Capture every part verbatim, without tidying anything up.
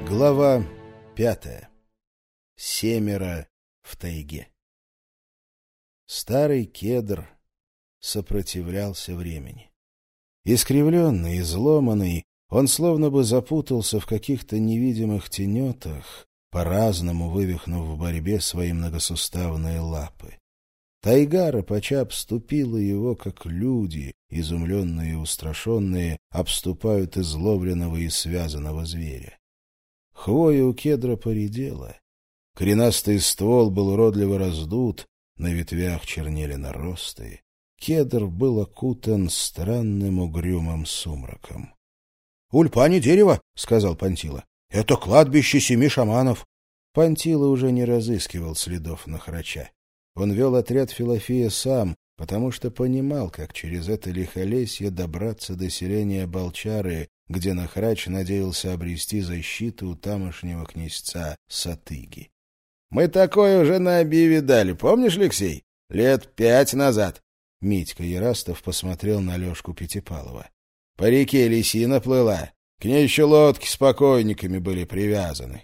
Глава пятая. Семеро в тайге. Старый кедр сопротивлялся времени. Искривленный, изломанный, он словно бы запутался в каких-то невидимых тенетах, по-разному вывихнув в борьбе свои многосуставные лапы. Тайга ропача обступила его, как люди, изумленные и устрашенные, обступают изловленного и связанного зверя. Хвоя у кедра поредела. Коренастый ствол был уродливо раздут, на ветвях чернели наросты. Кедр был окутан странным угрюмым сумраком. — Ульпа не дерево, — сказал Пантила. — Это кладбище семи шаманов. Пантила уже не разыскивал следов Нахрача. Он вел отряд Филофея сам, потому что понимал, как через это лихолесье добраться до селения Балчары, где Нахрач надеялся обрести защиту у тамошнего князца Сатыги. — Мы такое уже на Оби видали, помнишь, Алексей? Лет пять назад. Митька Ярастов посмотрел на Лёшку Пятипалова. — По реке лисина плыла. К ней еще лодки с покойниками были привязаны.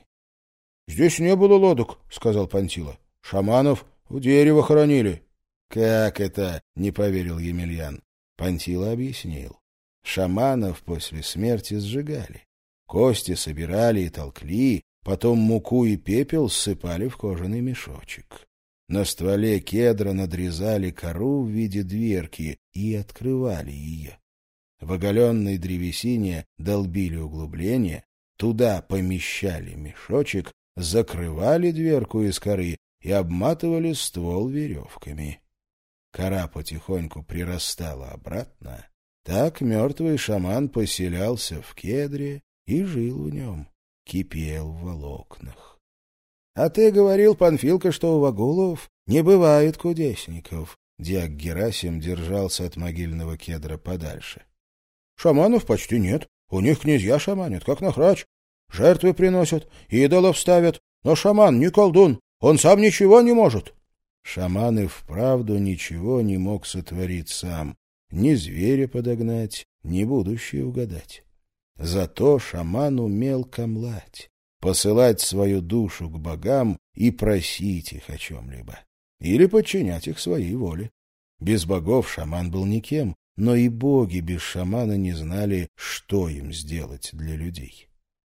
— Здесь не было лодок, — сказал Пантила. — Шаманов в дерево хоронили. — Как это? — не поверил Емельян. Пантила объяснил. Шаманов после смерти сжигали. Кости собирали и толкли, потом муку и пепел ссыпали в кожаный мешочек. На стволе кедра надрезали кору в виде дверки и открывали ее. В оголенной древесине долбили углубление, туда помещали мешочек, закрывали дверку из коры и обматывали ствол веревками. Кора потихоньку прирастала обратно. Так мертвый шаман поселялся в кедре и жил в нем, кипел в волокнах. — А ты говорил, Панфилка, что у вагулов не бывает кудесников. Диак Герасим держался от могильного кедра подальше. — Шаманов почти нет. У них князья шаманят, как Нахрач. Жертвы приносят, идолов ставят. Но шаман не колдун, он сам ничего не может. Шаман и вправду ничего не мог сотворить сам. Ни зверя подогнать, ни будущее угадать. Зато шаман умел камлать, посылать свою душу к богам и просить их о чем-либо. Или подчинять их своей воле. Без богов шаман был никем, но и боги без шамана не знали, что им сделать для людей.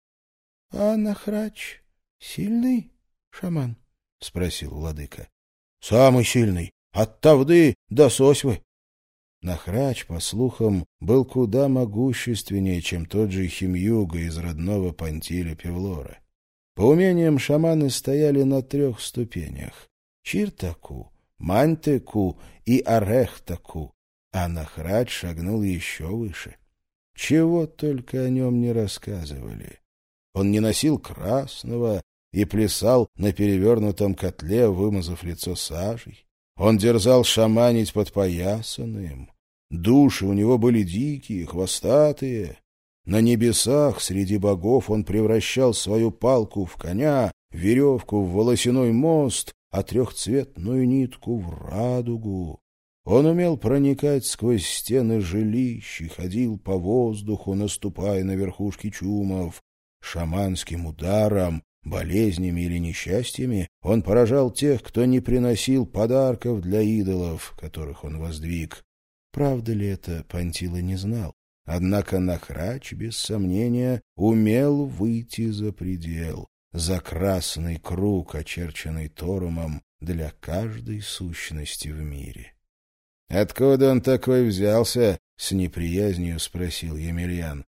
— А Нахрач сильный шаман? — спросил владыка. — Самый сильный, от Тавды до Сосьвы. Нахрач, по слухам, был куда могущественнее, чем тот же Химьюга из родного Пантиля Певлора. По умениям шаманы стояли на трех ступенях — Чиртаку, Мантеку и Арехтаку, а Нахрач шагнул еще выше. Чего только о нем не рассказывали. Он не носил красного и плясал на перевернутом котле, вымазав лицо сажей. Он дерзал шаманить подпоясанным. Души у него были дикие, хвостатые. На небесах среди богов он превращал свою палку в коня, веревку в волосяной мост, а трехцветную нитку в радугу. Он умел проникать сквозь стены жилищ и ходил по воздуху, наступая на верхушки чумов. Шаманским ударом, болезнями или несчастьями он поражал тех, кто не приносил подарков для идолов, которых он воздвиг. Правда ли это, Пантила не знал. Однако Нахрач, без сомнения, умел выйти за предел, за красный круг, очерченный Торумом для каждой сущности в мире. — Откуда он такой взялся? — с неприязнью спросил Емельян.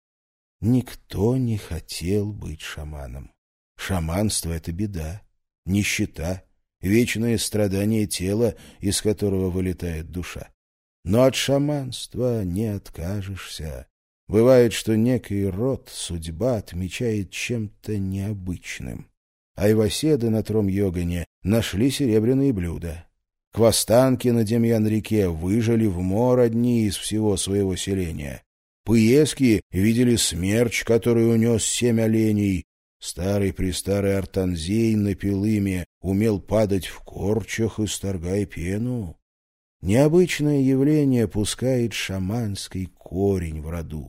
Никто не хотел быть шаманом. Шаманство — это беда, нищета, вечное страдание тела, из которого вылетает душа. Но от шаманства не откажешься. Бывает, что некий род, судьба отмечает чем-то необычным. Айваседы на Тром-Йогане нашли серебряные блюда. Квастанки на Демьян-реке выжили в мор одни из всего своего селения. Пыески видели смерч, который унес семь оленей. Старый-престарый Артанзей на Пилыме умел падать в корчах, исторгая пену. Необычное явление пускает шаманский корень в роду.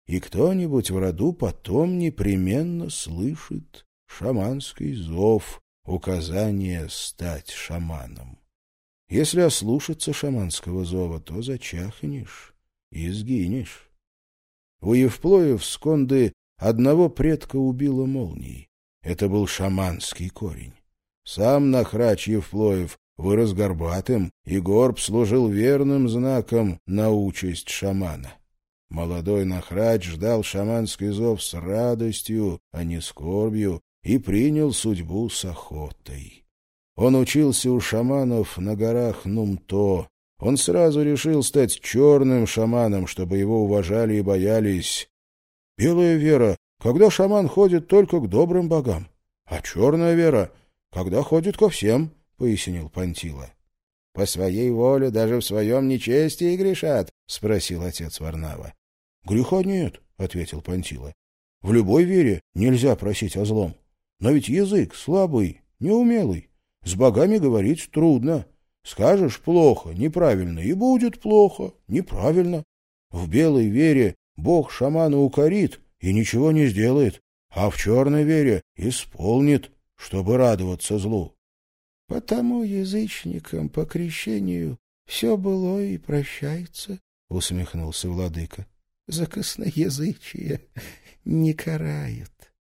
и кто-нибудь в роду потом непременно слышит шаманский зов, указание стать шаманом. Если ослушаться шаманского зова, то зачахнешь и сгинешь. У Евплоев с Конды одного предка убило молнией. Это был шаманский корень. Сам Нахрач Евплоев вырос горбатым, и горб служил верным знаком на участь шамана. Молодой Нахрач ждал шаманский зов с радостью, а не скорбью, и принял судьбу с охотой. Он учился у шаманов на горах Нумто. Он сразу решил стать черным шаманом, чтобы его уважали и боялись. Белая вера, когда шаман ходит только к добрым богам, а черная вера, когда ходит ко всем, — пояснил Пантила. — По своей воле даже в своем нечестии грешат? — спросил отец Варнава. — Греха нет, — ответил Пантила. — В любой вере нельзя просить о злом. Но ведь язык слабый, неумелый. С богами говорить трудно. Скажешь плохо, неправильно, и будет плохо, неправильно. В белой вере бог шамана укорит и ничего не сделает, а в черной вере исполнит, чтобы радоваться злу. — Потому язычникам по крещению все было и прощается, — усмехнулся владыка. — За косноязычие не карают.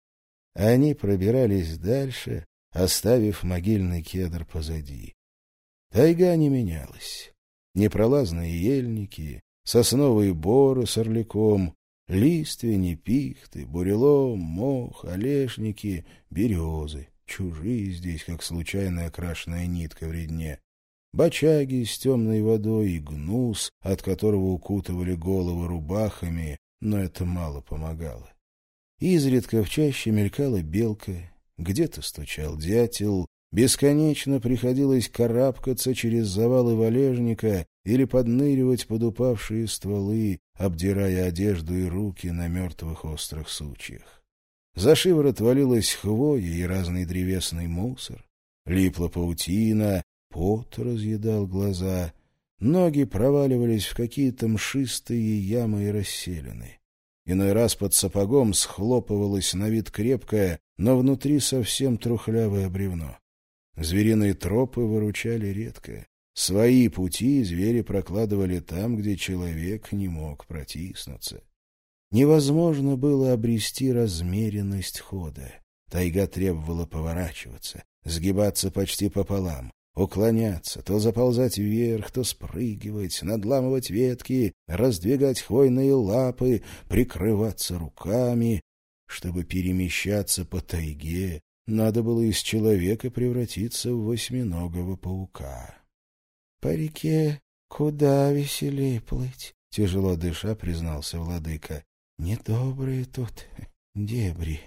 Они пробирались дальше, оставив могильный кедр позади. Тайга не менялась. Непролазные ельники, сосновые боры с орликом, лиственни, пихты, бурелом, мох, олешники, березы, чужие здесь, как случайно окрашенная нитка в редне, бочаги с темной водой и гнус, от которого укутывали головы рубахами, но это мало помогало. Изредка в чаще мелькала белка, где-то стучал дятел, бесконечно приходилось карабкаться через завалы валежника или подныривать под упавшие стволы, обдирая одежду и руки на мертвых острых сучьях. За шиворот валилась хвоя и разный древесный мусор, липла паутина, пот разъедал глаза, ноги проваливались в какие-то мшистые ямы и расселины. Иной раз под сапогом схлопывалось на вид крепкое, но внутри совсем трухлявое бревно. Звериные тропы выручали редко. Свои пути звери прокладывали там, где человек не мог протиснуться. Невозможно было обрести размеренность хода. Тайга требовала поворачиваться, сгибаться почти пополам, уклоняться, то заползать вверх, то спрыгивать, надламывать ветки, раздвигать хвойные лапы, прикрываться руками. Чтобы перемещаться по тайге, надо было из человека превратиться в восьминогого паука. — По реке куда веселее плыть, — тяжело дыша признался владыка. — Недобрые тут дебри.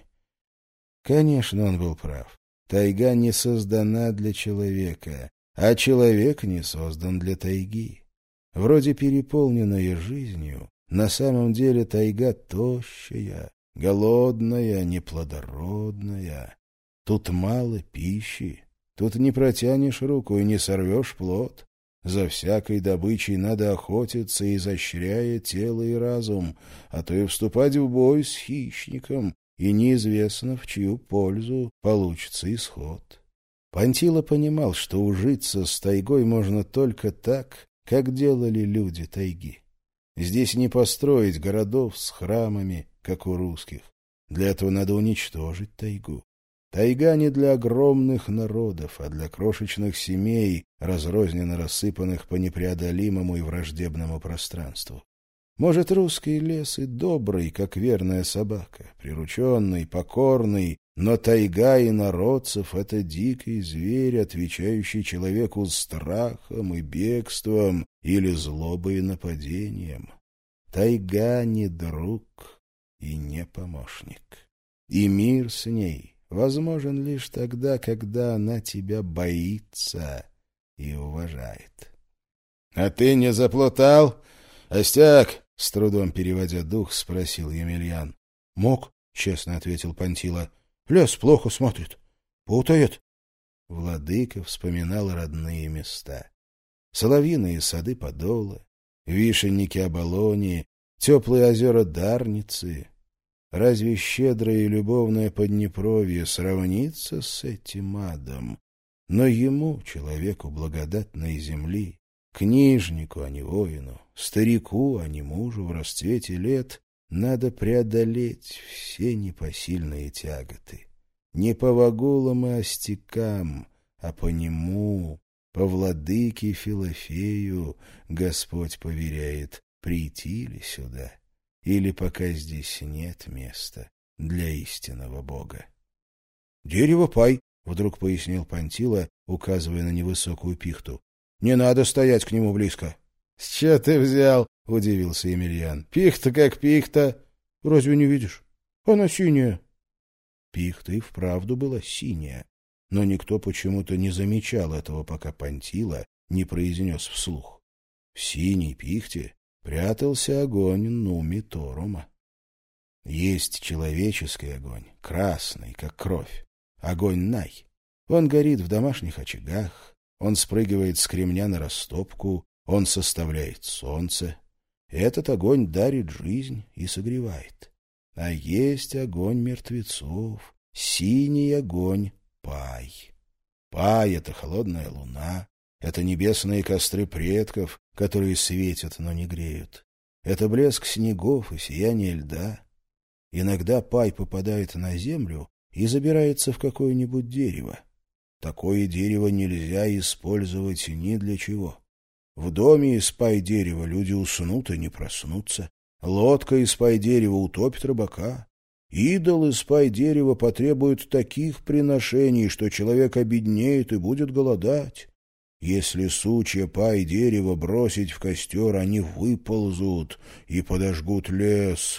Конечно, он был прав. Тайга не создана для человека, а человек не создан для тайги. Вроде переполненная жизнью, на самом деле тайга тощая, голодная, неплодородная. Тут мало пищи, тут не протянешь руку и не сорвешь плод. За всякой добычей надо охотиться, изощряя тело и разум, а то и вступать в бой с хищником, и неизвестно, в чью пользу получится исход. Пантила понимал, что ужиться с тайгой можно только так, как делали люди тайги. Здесь не построить городов с храмами, как у русских. Для этого надо уничтожить тайгу. Тайга не для огромных народов, а для крошечных семей, разрозненно рассыпанных по непреодолимому и враждебному пространству. Может, русский лес и добрый, как верная собака, прирученный, покорный, но тайга инородцев — это дикий зверь, отвечающий человеку страхом и бегством или злобой и нападением. Тайга не друг и не помощник. И мир с ней возможен лишь тогда, когда она тебя боится и уважает. — А ты не заплутал, Остяк? — с трудом переводя дух, спросил Емельян. — Мог, — честно ответил Пантила. — Лес плохо смотрит. Путает. Владыка вспоминал родные места. Соловьиные сады Подола, вишенники Оболонии, теплые озера Дарницы. Разве щедрое и любовное Поднепровье сравнится с этим адом? Но ему, человеку благодатной земли, книжнику, а не воину, старику, а не мужу в расцвете лет, надо преодолеть все непосильные тяготы. Не по вагулам и остякам, а по нему, по владыке Филофею, Господь поверяет, прийти ли сюда, или пока здесь нет места для истинного Бога. — Дерево пай, — вдруг пояснил Пантила, указывая на невысокую пихту. — Не надо стоять к нему близко. — С чего ты взял? — удивился Емельян. — Пихта как пихта. — Разве не видишь? Она синяя. Пихта и вправду была синяя, но никто почему-то не замечал этого, пока Пантила не произнес вслух. В синей пихте прятался огонь Нуми Торума. Есть человеческий огонь, красный, как кровь. Огонь Най. Он горит в домашних очагах, он спрыгивает с кремня на растопку, он составляет солнце. Этот огонь дарит жизнь и согревает. А есть огонь мертвецов, синий огонь Пай. Пай — это холодная луна, это небесные костры предков, которые светят, но не греют. Это блеск снегов и сияние льда. Иногда Пай попадает на землю и забирается в какое-нибудь дерево. Такое дерево нельзя использовать ни для чего. В доме из пай-дерева люди уснут и не проснутся. Лодка из пай-дерева утопит рыбака. Идол из пай-дерева потребует таких приношений, что человек обеднеет и будет голодать. Если сучья пай-дерева бросить в костер, они выползут и подожгут лес.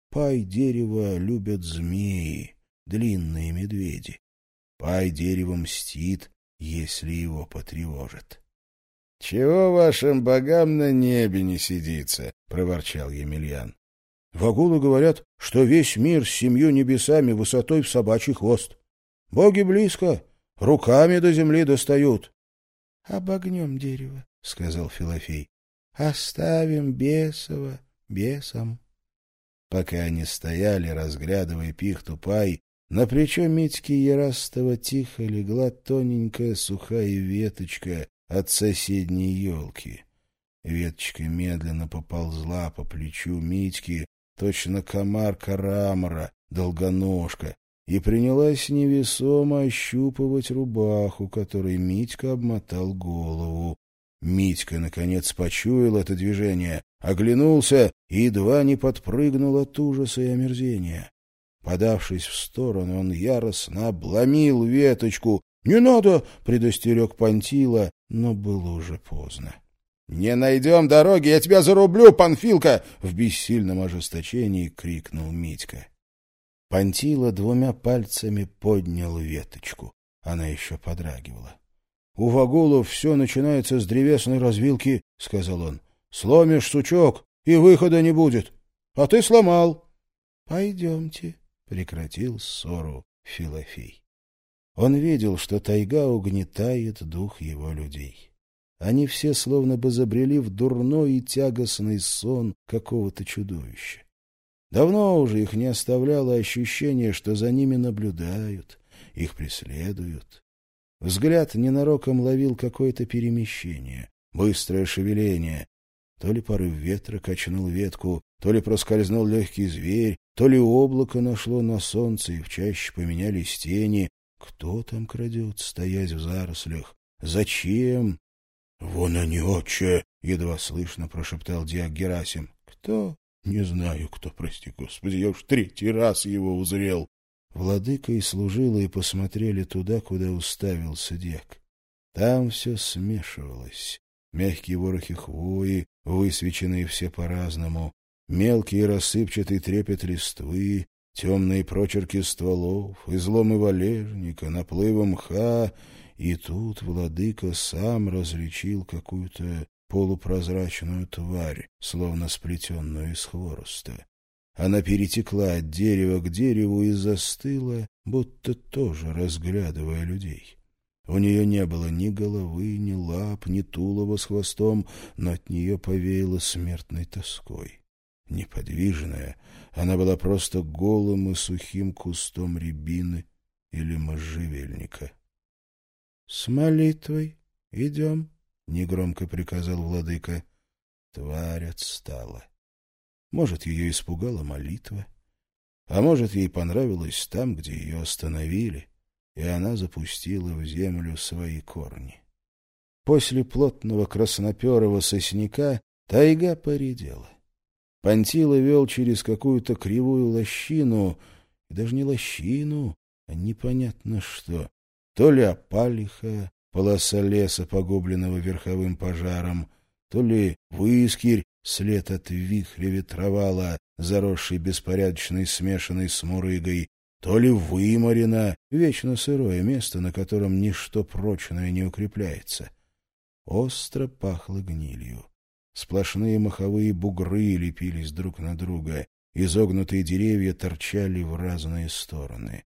Пай-дерево любят змеи, длинные медведи. Пай-дерево мстит, если его потревожат. — Чего вашим богам на небе не сидится? — проворчал Емельян. — Вагулы говорят, что весь мир с семью небесами высотой в собачий хвост. Боги близко, руками до земли достают. — Обогнем дерево, — сказал Филофей. — Оставим бесово бесам. Пока они стояли, разглядывая пихту Пай, на плечо Митьки Ерастова тихо легла тоненькая сухая веточка от соседней елки. Веточка медленно поползла по плечу Митьки, точно комар Карамора, долгоножка, и принялась невесомо ощупывать рубаху, которой Митька обмотал голову. Митька, наконец, почуял это движение, оглянулся и едва не подпрыгнул от ужаса и омерзения. Подавшись в сторону, он яростно обломил веточку. «Не надо!» — предостерег Пантила, но было уже поздно. «Не найдем дороги, я тебя зарублю, Панфилка!» — в бессильном ожесточении крикнул Митька. Пантила двумя пальцами поднял веточку. Она еще подрагивала. — У вагулов все начинается с древесной развилки, — сказал он. — Сломишь сучок, и выхода не будет. А ты сломал. — Пойдемте, — прекратил ссору Филофей. Он видел, что тайга угнетает дух его людей. Они все словно бы забрели в дурной и тягостный сон какого-то чудовища. Давно уже их не оставляло ощущение, что за ними наблюдают, их преследуют. Взгляд ненароком ловил какое-то перемещение, быстрое шевеление. То ли порыв ветра качнул ветку, то ли проскользнул легкий зверь, то ли облако нашло на солнце, и в чаще поменялись тени. Кто там крадется, стоясь в зарослях? Зачем? — Вон они, отче! — едва слышно прошептал дьяк Герасим. — Кто? — Не знаю, кто, прости господи, я уж третий раз его узрел. Владыка и служилые посмотрели туда, куда уставился дьяк. Там все смешивалось. Мягкие ворохи хвои, высвеченные все по-разному, мелкий и рассыпчатый трепет листвы, темные прочерки стволов, изломы валежника, наплывы мха, и тут владыка сам различил какую-то полупрозрачную тварь, словно сплетенную из хвороста. Она перетекла от дерева к дереву и застыла, будто тоже разглядывая людей. У нее не было ни головы, ни лап, ни тулова с хвостом, но от нее повеяло смертной тоской. неподвижная, она была просто голым и сухим кустом рябины или можжевельника. — С молитвой идем, — негромко приказал владыка. Тварь отстала. Может, ее испугала молитва, а может, ей понравилось там, где ее остановили, и она запустила в землю свои корни. После плотного красноперого сосняка тайга поредела. Пантила вел через какую-то кривую лощину, и даже не лощину, а непонятно что. То ли опалиха, полоса леса, погубленного верховым пожаром, то ли выскирь, след от вихря ветровала, заросший беспорядочной смешанной с мурыгой, то ли выморено, вечно сырое место, на котором ничто прочное не укрепляется. Остро пахло гнилью. Сплошные маховые бугры лепились друг на друга, изогнутые деревья торчали в разные стороны.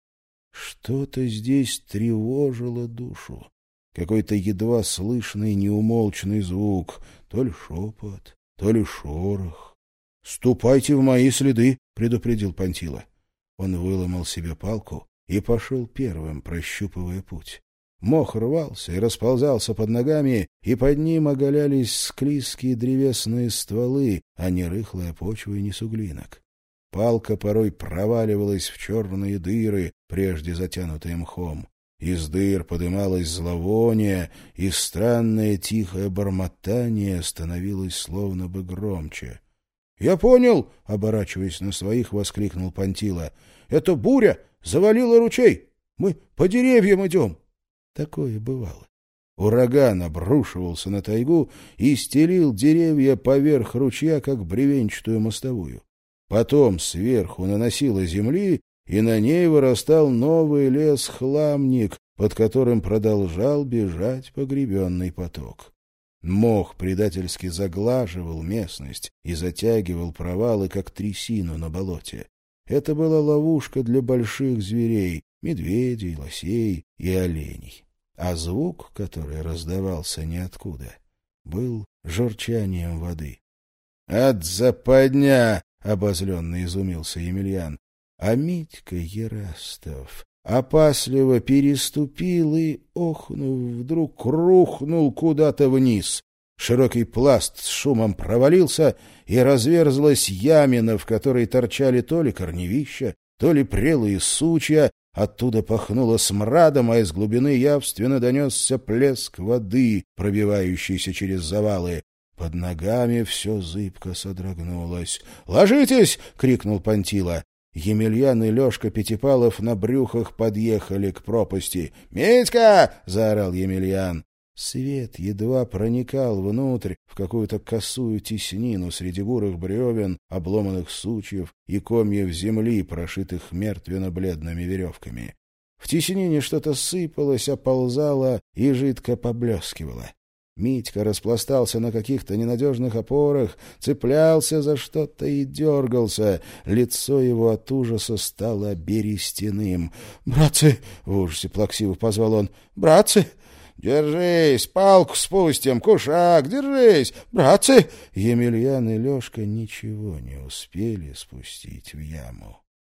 Что-то здесь тревожило душу. Какой-то едва слышный неумолчный звук, то ли шепот, то ли шорох. — Ступайте в мои следы, — предупредил Пантила. Он выломал себе палку и пошел первым, прощупывая путь. Мох рвался и расползался под ногами, и под ним оголялись склизкие древесные стволы, а не рыхлая почва и не суглинок. Палка порой проваливалась в черные дыры, прежде затянутые мхом. Из дыр подымалось зловоние, и странное тихое бормотание становилось словно бы громче. — Я понял! — оборачиваясь на своих, воскликнул Пантила. — Это буря завалила ручей! Мы по деревьям идем! Такое бывало. Ураган обрушивался на тайгу и стелил деревья поверх ручья, как бревенчатую мостовую. Потом сверху наносило земли, и на ней вырастал новый лес-хламник, под которым продолжал бежать погребенный поток. Мох предательски заглаживал местность и затягивал провалы, как трясину на болоте. Это была ловушка для больших зверей — медведей, лосей и оленей. А звук, который раздавался ниоткуда, был журчанием воды. — От западня! — обозленно изумился Емельян. А Митька Ерастов опасливо переступил и, охнув, вдруг рухнул куда-то вниз. Широкий пласт с шумом провалился, и разверзлась ямина, в которой торчали то ли корневища, то ли прелые сучья. Оттуда пахнуло смрадом, а из глубины явственно донесся плеск воды, пробивающийся через завалы. Под ногами все зыбко содрогнулось. «Ложитесь!» — крикнул Пантила. Емельян и Лешка Пятипалов на брюхах подъехали к пропасти. «Митька!» — заорал Емельян. Свет едва проникал внутрь, в какую-то косую теснину среди бурых бревен, обломанных сучьев и комьев земли, прошитых мертвенно-бледными веревками. В теснине что-то сыпалось, оползало и жидко поблескивало. Митька распластался на каких-то ненадежных опорах, цеплялся за что-то и дергался. Лицо его от ужаса стало берестяным. «Братцы!» — в ужасе плаксиво позвал он. «Братцы! Держись! Палку спустим! Кушак! Держись! Братцы!» Емельян и Лешка ничего не успели спустить в яму.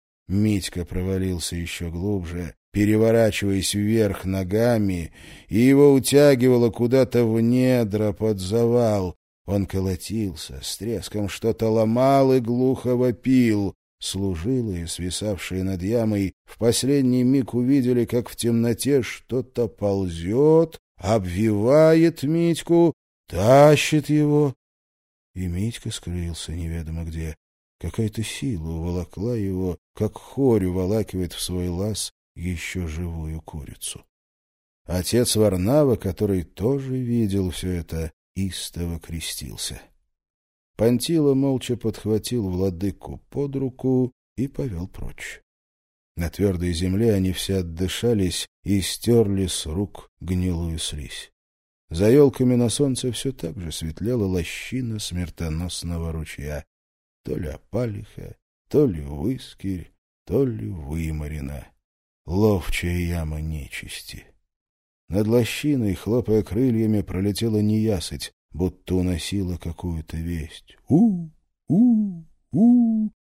Митька провалился еще глубже, переворачиваясь вверх ногами, и его утягивало куда-то в недра под завал. Он колотился, с треском что-то ломал и глухо вопил. Служилые, свисавшие над ямой, в последний миг увидели, как в темноте что-то ползет, обвивает Митьку, тащит его. И Митька скрылся неведомо где. Какая-то сила уволокла его, как хорь уволакивает в свой лаз еще живую курицу. Отец Варнава, который тоже видел все это, истово крестился. Пантила молча подхватил владыку под руку и повел прочь. На твердой земле они все отдышались и стерли с рук гнилую слизь. За елками на солнце все так же светлела лощина смертоносного ручья. То ли опалиха, то ли выскирь, то ли выморена. Ловчая яма нечисти. Над лощиной, хлопая крыльями, пролетела неясыть, будто уносила какую-то весть. У-у-у!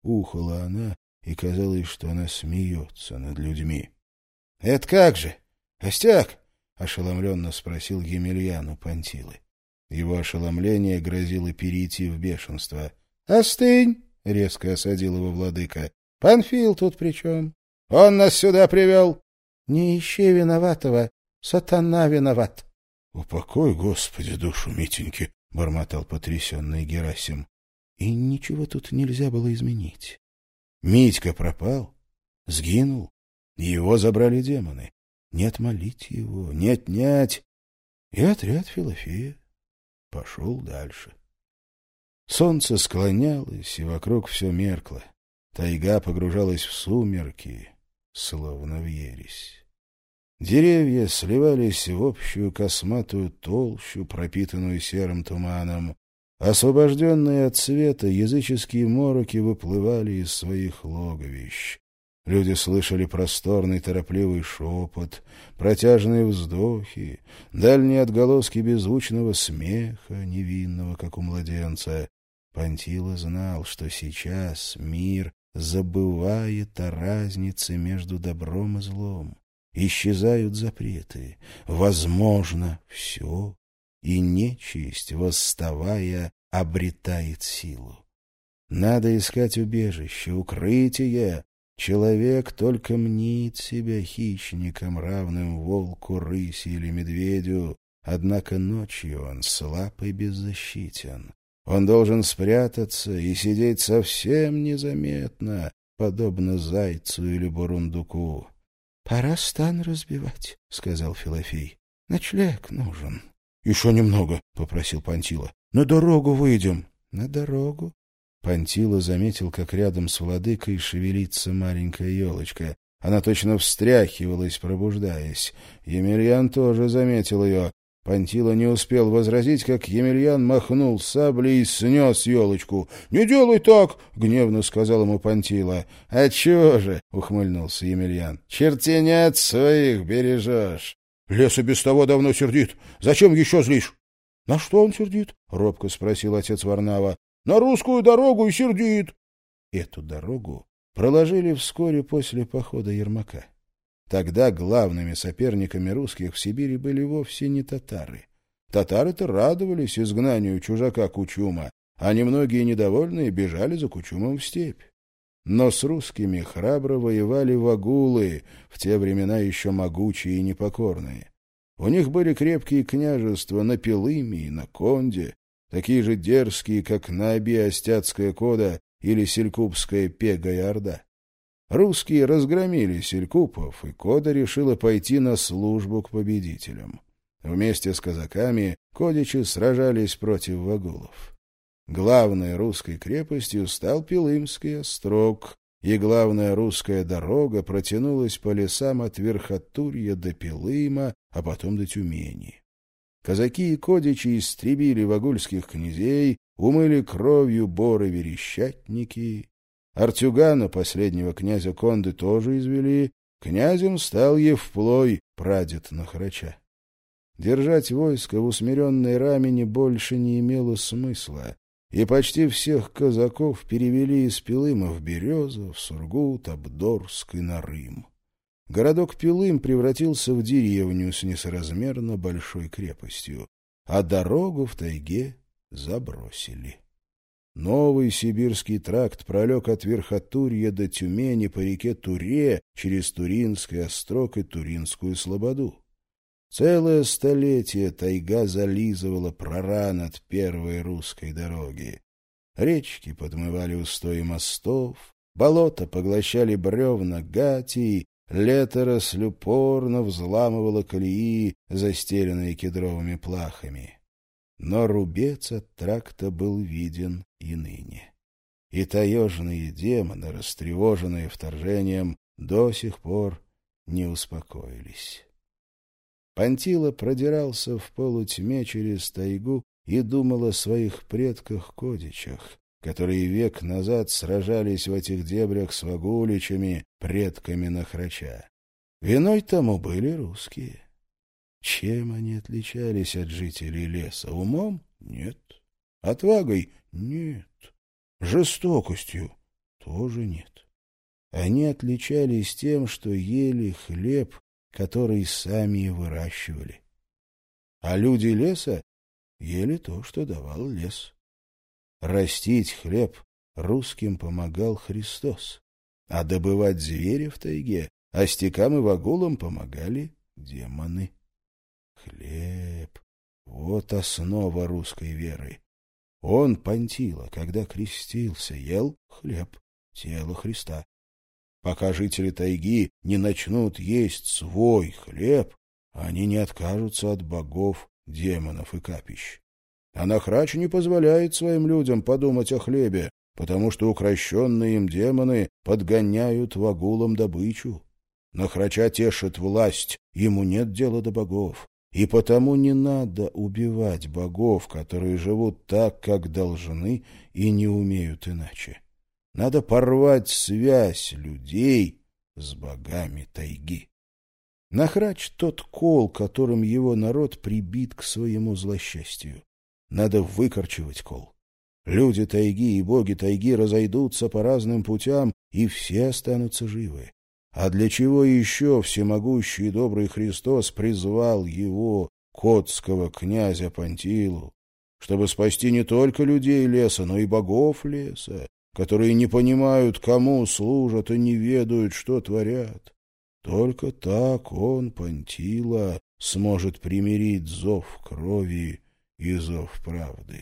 ухала она, и казалось, что она смеется над людьми. — Это как же? Остяк? — ошеломленно спросил Емельян у Пантилы. Его ошеломление грозило перейти в бешенство. — Остынь! — резко осадил его владыка. — Панфил тут при чем? Он нас сюда привел. — Не ищи виноватого, сатана виноват. — Упокой, Господи, душу Митеньки! — бормотал потрясенный Герасим. И ничего тут нельзя было изменить. Митька пропал, сгинул, его забрали демоны. Не отмолить его, не отнять. И отряд Филофея пошел дальше. Солнце склонялось, и вокруг все меркло. Тайга погружалась в сумерки, словно в ересь. Деревья сливались в общую косматую толщу, пропитанную серым туманом. Освобожденные от света, языческие мороки выплывали из своих логовищ. Люди слышали просторный торопливый шепот, протяжные вздохи, дальние отголоски беззвучного смеха, невинного, как у младенца. Пантила знал, что сейчас мир забывает о разнице между добром и злом. Исчезают запреты, возможно все, и нечисть, восставая, обретает силу. Надо искать убежище, укрытие. Человек только мнит себя хищником, равным волку, рыси или медведю, однако ночью он слаб и беззащитен. Он должен спрятаться и сидеть совсем незаметно, подобно зайцу или бурундуку. — Пора стан разбивать, — сказал Филофей. — Ночлег нужен. — Еще немного, — попросил Пантила. — На дорогу выйдем. — На дорогу? Пантила заметил, как рядом с владыкой шевелится маленькая елочка. Она точно встряхивалась, пробуждаясь. Емельян тоже заметил ее. Пантила не успел возразить, как Емельян махнул саблей и снес елочку. — Не делай так! — гневно сказал ему Пантила. — А чего же? — ухмыльнулся Емельян. — Чертенят своих бережешь. — Лес и без того давно сердит. Зачем еще злишь? — На что он сердит? — робко спросил отец Варнава. — На русскую дорогу и сердит. Эту дорогу проложили вскоре после похода Ермака. Тогда главными соперниками русских в Сибири были вовсе не татары. Татары-то радовались изгнанию чужака Кучума, а немногие недовольные бежали за Кучумом в степь. Но с русскими храбро воевали вагулы, в те времена еще могучие и непокорные. У них были крепкие княжества на Пилыме и на Конде, такие же дерзкие, как на Оби-Остяцкая кода или Селькупская пега и орда. Русские разгромили селькупов, и кода решила пойти на службу к победителям. Вместе с казаками кодичи сражались против вагулов. Главной русской крепостью стал Пилымский острог, и главная русская дорога протянулась по лесам от Верхотурья до Пилыма, а потом до Тюмени. Казаки и кодичи истребили вагульских князей, умыли кровью боры-верещатники. Артюгана, последнего князя Конды, тоже извели. Князем стал Евплой, прадед Нахрача. Держать войско в усмиренной Рамени больше не имело смысла, и почти всех казаков перевели из Пилыма в Березов, Сургут, Абдорск и Нарым. Городок Пилым превратился в деревню с несоразмерно большой крепостью, а дорогу в тайге забросили. Новый сибирский тракт пролег от Верхотурья до Тюмени по реке Туре через Туринский острог и Туринскую слободу. Целое столетие тайга зализывала проран от первой русской дороги. Речки подмывали устои мостов, болота поглощали бревна гатий, лето росль упорно взламывало колеи, застеленные кедровыми плахами. Но рубец от тракта был виден и ныне. И таежные демоны, растревоженные вторжением, до сих пор не успокоились. Пантила продирался в полутьме через тайгу и думал о своих предках-кодичах, которые век назад сражались в этих дебрях с вагуличами, предками Нахрача. Виной тому были русские. Чем они отличались от жителей леса? Умом? Нет. Отвагой? Нет. Жестокостью? Тоже нет. Они отличались тем, что ели хлеб, который сами и выращивали. А люди леса ели то, что давал лес. Растить хлеб русским помогал Христос, а добывать зверя в тайге остякам и вагулам помогали демоны. Хлеб — вот основа русской веры. Он, Пантила, когда крестился, ел хлеб, тело Христа. Пока жители тайги не начнут есть свой хлеб, они не откажутся от богов, демонов и капищ. А Нахрач не позволяет своим людям подумать о хлебе, потому что укрощенные им демоны подгоняют вагулам добычу. Нахрача тешит власть, ему нет дела до богов. И потому не надо убивать богов, которые живут так, как должны, и не умеют иначе. Надо порвать связь людей с богами тайги. Нахрач — тот кол, которым его народ прибит к своему злосчастью. Надо выкорчевать кол. Люди тайги и боги тайги разойдутся по разным путям, и все останутся живы. А для чего еще всемогущий и добрый Христос призвал его, котского князя Пантилу? Чтобы спасти не только людей леса, но и богов леса, которые не понимают, кому служат и не ведают, что творят. Только так он, Пантила, сможет примирить зов крови и зов правды.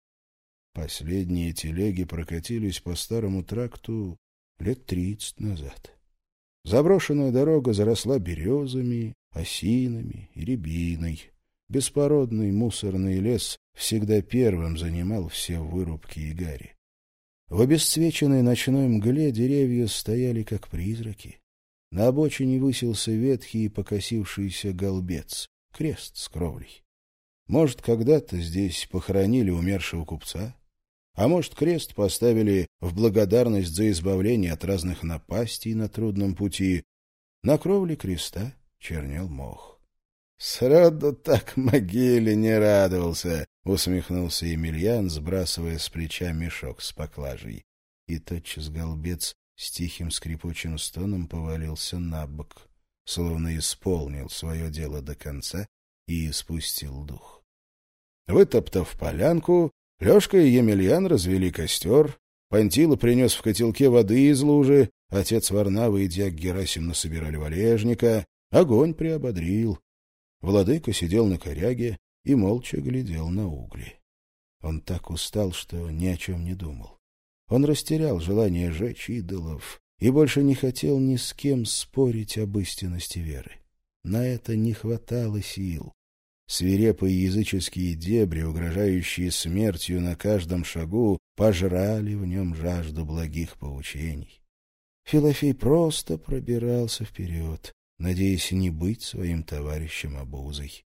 Последние телеги прокатились по старому тракту лет тридцать назад. Заброшенная дорога заросла березами, осинами и рябиной. Беспородный мусорный лес всегда первым занимал все вырубки и гари. В обесцвеченной ночной мгле деревья стояли как призраки. На обочине высился ветхий и покосившийся голбец, крест с кровлей. Может, когда-то здесь похоронили умершего купца, а может, крест поставили в благодарность за избавление от разных напастей на трудном пути. На кровле креста чернел мох. — Сроду так могиле не радовался, — усмехнулся Емельян, сбрасывая с плеча мешок с поклажей. И тотчас голбец с тихим скрипучим стоном повалился на бок, словно исполнил свое дело до конца и испустил дух. Вытоптав полянку, Лёшка и Емельян развели костер, Пантила принес в котелке воды из лужи, отец Варнава и дьяк Герасим насобирали валежника, огонь приободрил. Владыка сидел на коряге и молча глядел на угли. Он так устал, что ни о чем не думал. Он растерял желание жечь идолов и больше не хотел ни с кем спорить об истинности веры. На это не хватало сил. Свирепые языческие дебри, угрожающие смертью на каждом шагу, пожрали в нем жажду благих поучений. Филофей просто пробирался вперед, надеясь не быть своим товарищем обузой.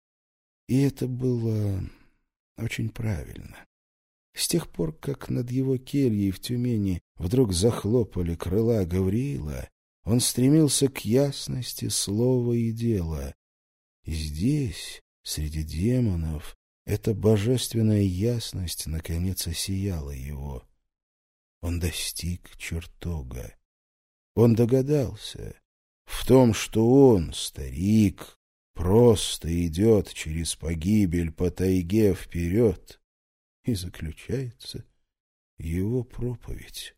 И это было очень правильно. С тех пор, как над его кельей в Тюмени вдруг захлопали крыла Гавриила, он стремился к ясности слова и дела. И здесь, среди демонов, эта божественная ясность наконец осияла его. Он достиг чертога. Он догадался в том, что он, старик, просто идет через погибель по тайге вперед, и заключается его проповедь.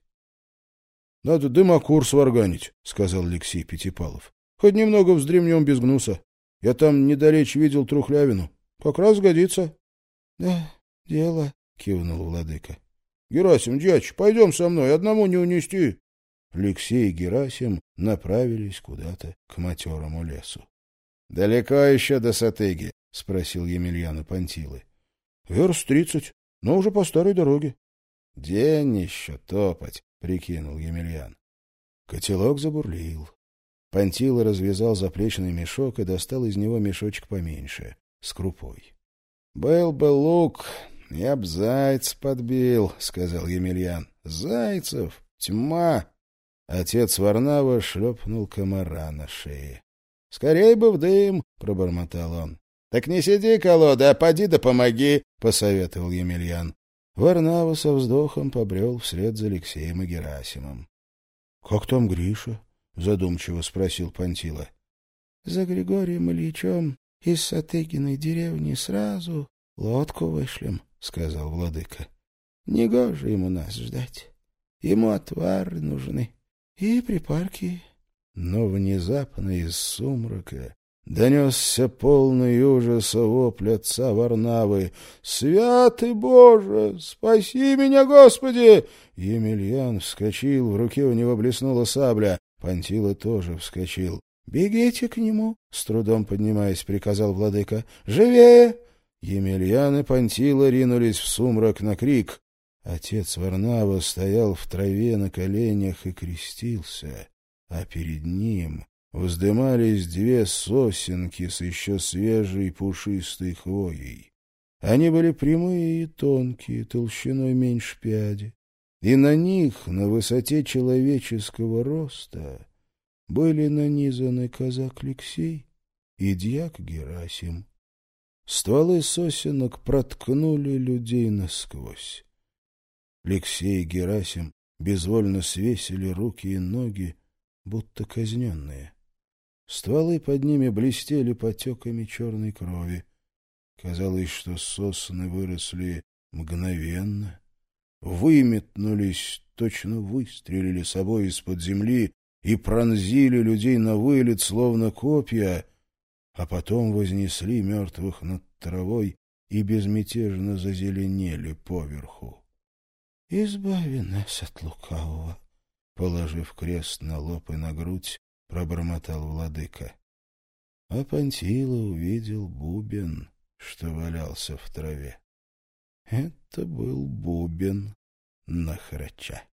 — Надо дымокур сварганить, — сказал Алексей Пятипалов. — Хоть немного вздремнем без гнуса. Я там недалече видел трухлявину. Как раз годится. — Да, дело, — кивнул владыка. — Герасим, дьяч, пойдем со мной, одному не унести. Алексей и Герасим направились куда-то к матерому лесу. — Далеко еще до Сатыги? — спросил Емельян у Пантилы. — Верст тридцать, но уже по старой дороге. — День еще топать, — прикинул Емельян. Котелок забурлил. Пантила развязал заплечный мешок и достал из него мешочек поменьше, с крупой. — Был бы лук, я б зайца подбил, — сказал Емельян. — Зайцев, тьма! Отец Варнава шлепнул комара на шее. — Скорей бы в дым, — пробормотал он. — Так не сиди, колода, а поди да помоги, — посоветовал Емельян. Варнава со вздохом побрел вслед за Алексеем и Герасимом. Как там Гриша? — задумчиво спросил Пантила. — За Григорием Ильичем из Сатыгиной деревни сразу лодку вышлем, — сказал владыка. — Негоже ему нас ждать. Ему отвары нужны и припарки. Но внезапно из сумрака донесся полный ужаса вопль отца Варнавы. «Святый Боже! Спаси меня, Господи!» Емельян вскочил, в руке у него блеснула сабля. Пантила тоже вскочил. «Бегите к нему!» — с трудом поднимаясь, приказал владыка. «Живее!» Емельян и Пантила ринулись в сумрак на крик. Отец Варнава стоял в траве на коленях и крестился, а перед ним вздымались две сосенки с еще свежей пушистой хвоей. Они были прямые и тонкие, толщиной меньше пяди, и на них, на высоте человеческого роста, были нанизаны казак Алексей и дьяк Герасим. Стволы сосенок проткнули людей насквозь. Алексей и Герасим безвольно свесили руки и ноги, будто казненные. Стволы под ними блестели потеками черной крови. Казалось, что сосны выросли мгновенно, выметнулись, точно выстрелили собой из-под земли и пронзили людей на вылет, словно копья, а потом вознесли мертвых над травой и безмятежно зазеленели поверху. «Избави нас от лукавого», — положив крест на лоб и на грудь, пробормотал владыка. А Пантила увидел бубен, что валялся в траве. Это был бубен Нахрача.